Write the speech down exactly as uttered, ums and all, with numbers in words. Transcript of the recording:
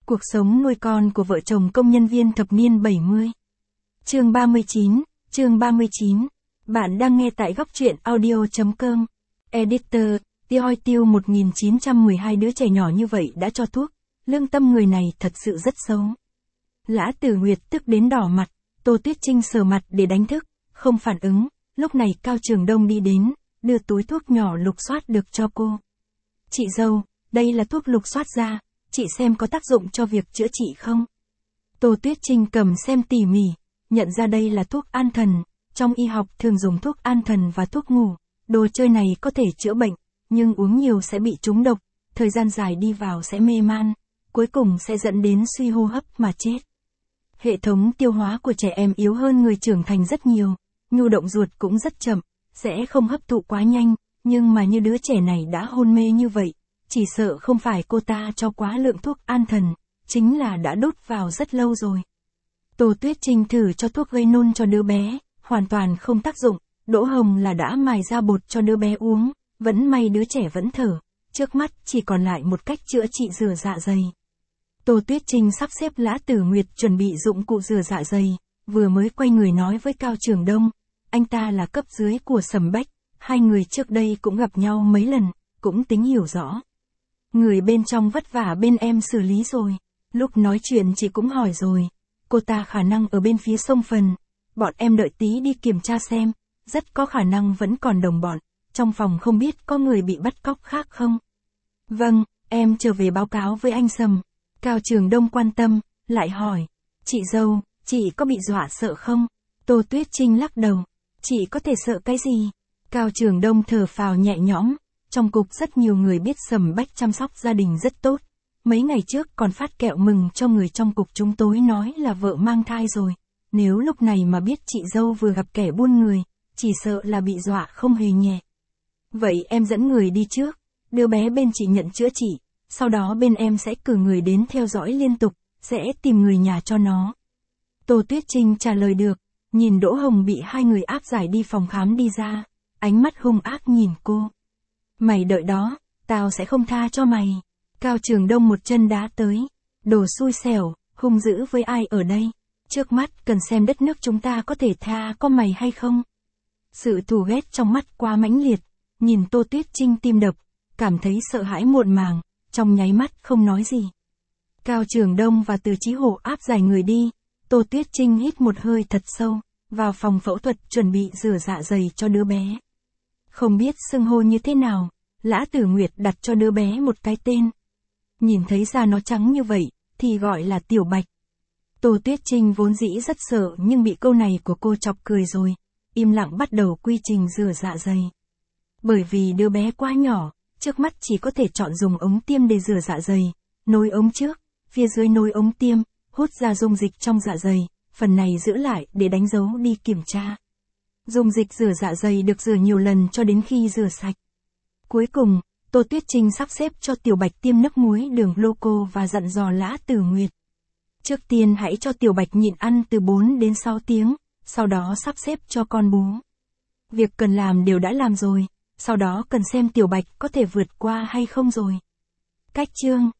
Cuộc sống nuôi con của vợ chồng công nhân viên thập niên bảy mươi. Chương ba mươi chín, chương ba mươi chín. Bạn đang nghe tại góc truyện audio chấm com. Editor, Tioi Tiêu một nghìn chín trăm mười hai đứa trẻ nhỏ như vậy đã cho thuốc. Lương tâm người này thật sự rất xấu. Lã Tử Nguyệt tức đến đỏ mặt, Tô Tuyết Trinh sờ mặt để đánh thức, không phản ứng. Lúc này Cao Trường Đông đi đến, đưa túi thuốc nhỏ lục soát được cho cô. Chị dâu, đây là thuốc lục soát da, chị xem có tác dụng cho việc chữa trị không? Tô Tuyết Trinh cầm xem tỉ mỉ, nhận ra đây là thuốc an thần, trong y học thường dùng thuốc an thần và thuốc ngủ, đồ chơi này có thể chữa bệnh, nhưng uống nhiều sẽ bị trúng độc, thời gian dài đi vào sẽ mê man, cuối cùng sẽ dẫn đến suy hô hấp mà chết. Hệ thống tiêu hóa của trẻ em yếu hơn người trưởng thành rất nhiều, nhu động ruột cũng rất chậm, sẽ không hấp thụ quá nhanh, nhưng mà như đứa trẻ này đã hôn mê như vậy, chỉ sợ không phải cô ta cho quá lượng thuốc an thần, chính là đã đốt vào rất lâu rồi. Tô Tuyết Trinh thử cho thuốc gây nôn cho đứa bé, hoàn toàn không tác dụng, Đỗ Hồng là đã mài ra bột cho đứa bé uống, vẫn may đứa trẻ vẫn thở, trước mắt chỉ còn lại một cách chữa trị rửa dạ dày. Tô Tuyết Trinh sắp xếp Lã Tử Nguyệt chuẩn bị dụng cụ rửa dạ dày, vừa mới quay người nói với Cao Trường Đông, anh ta là cấp dưới của Sầm Bách, hai người trước đây cũng gặp nhau mấy lần, cũng tính hiểu rõ. Người bên trong vất vả bên em xử lý rồi, lúc nói chuyện chị cũng hỏi rồi, cô ta khả năng ở bên phía sông Phần, bọn em đợi tí đi kiểm tra xem, rất có khả năng vẫn còn đồng bọn, trong phòng không biết có người bị bắt cóc khác không? Vâng, em trở về báo cáo với anh Sầm. Cao Trường Đông quan tâm, lại hỏi, chị dâu, chị có bị dọa sợ không? Tô Tuyết Trinh lắc đầu, chị có thể sợ cái gì? Cao Trường Đông thở phào nhẹ nhõm, trong cục rất nhiều người biết Sầm Bách chăm sóc gia đình rất tốt, mấy ngày trước còn phát kẹo mừng cho người trong cục chúng tôi nói là vợ mang thai rồi, nếu lúc này mà biết chị dâu vừa gặp kẻ buôn người, chỉ sợ là bị dọa không hề nhẹ. Vậy em dẫn người đi trước, đứa bé bên chị nhận chữa trị, sau đó bên em sẽ cử người đến theo dõi liên tục, sẽ tìm người nhà cho nó. Tô Tuyết Trinh trả lời được, nhìn Đỗ Hồng bị hai người áp giải đi phòng khám đi ra, ánh mắt hung ác nhìn cô. Mày đợi đó, tao sẽ không tha cho mày. Cao Trường Đông một chân đá tới, đồ xui xẻo, hung dữ với ai ở đây? Trước mắt cần xem đất nước chúng ta có thể tha có mày hay không? Sự thù ghét trong mắt quá mãnh liệt, nhìn Tô Tuyết Trinh tim đập, cảm thấy sợ hãi muộn màng, trong nháy mắt không nói gì. Cao Trường Đông và Từ Chí Hổ áp giải người đi, Tô Tuyết Trinh hít một hơi thật sâu, vào phòng phẫu thuật chuẩn bị rửa dạ dày cho đứa bé. Không biết xưng hô như thế nào, Lã Tử Nguyệt đặt cho đứa bé một cái tên. Nhìn thấy da nó trắng như vậy, thì gọi là Tiểu Bạch. Tô Tuyết Trinh vốn dĩ rất sợ nhưng bị câu này của cô chọc cười rồi, im lặng bắt đầu quy trình rửa dạ dày. Bởi vì đứa bé quá nhỏ, trước mắt chỉ có thể chọn dùng ống tiêm để rửa dạ dày, nối ống trước, phía dưới nối ống tiêm, hút ra dung dịch trong dạ dày, phần này giữ lại để đánh dấu đi kiểm tra. Dung dịch rửa dạ dày được rửa nhiều lần cho đến khi rửa sạch. Cuối cùng, Tô Tuyết Trinh sắp xếp cho Tiểu Bạch tiêm nước muối đường Loco và dặn dò Lã Tử Nguyệt. Trước tiên hãy cho Tiểu Bạch nhịn ăn từ bốn đến sáu tiếng, sau đó sắp xếp cho con bú. Việc cần làm đều đã làm rồi, sau đó cần xem Tiểu Bạch có thể vượt qua hay không rồi. Cách chương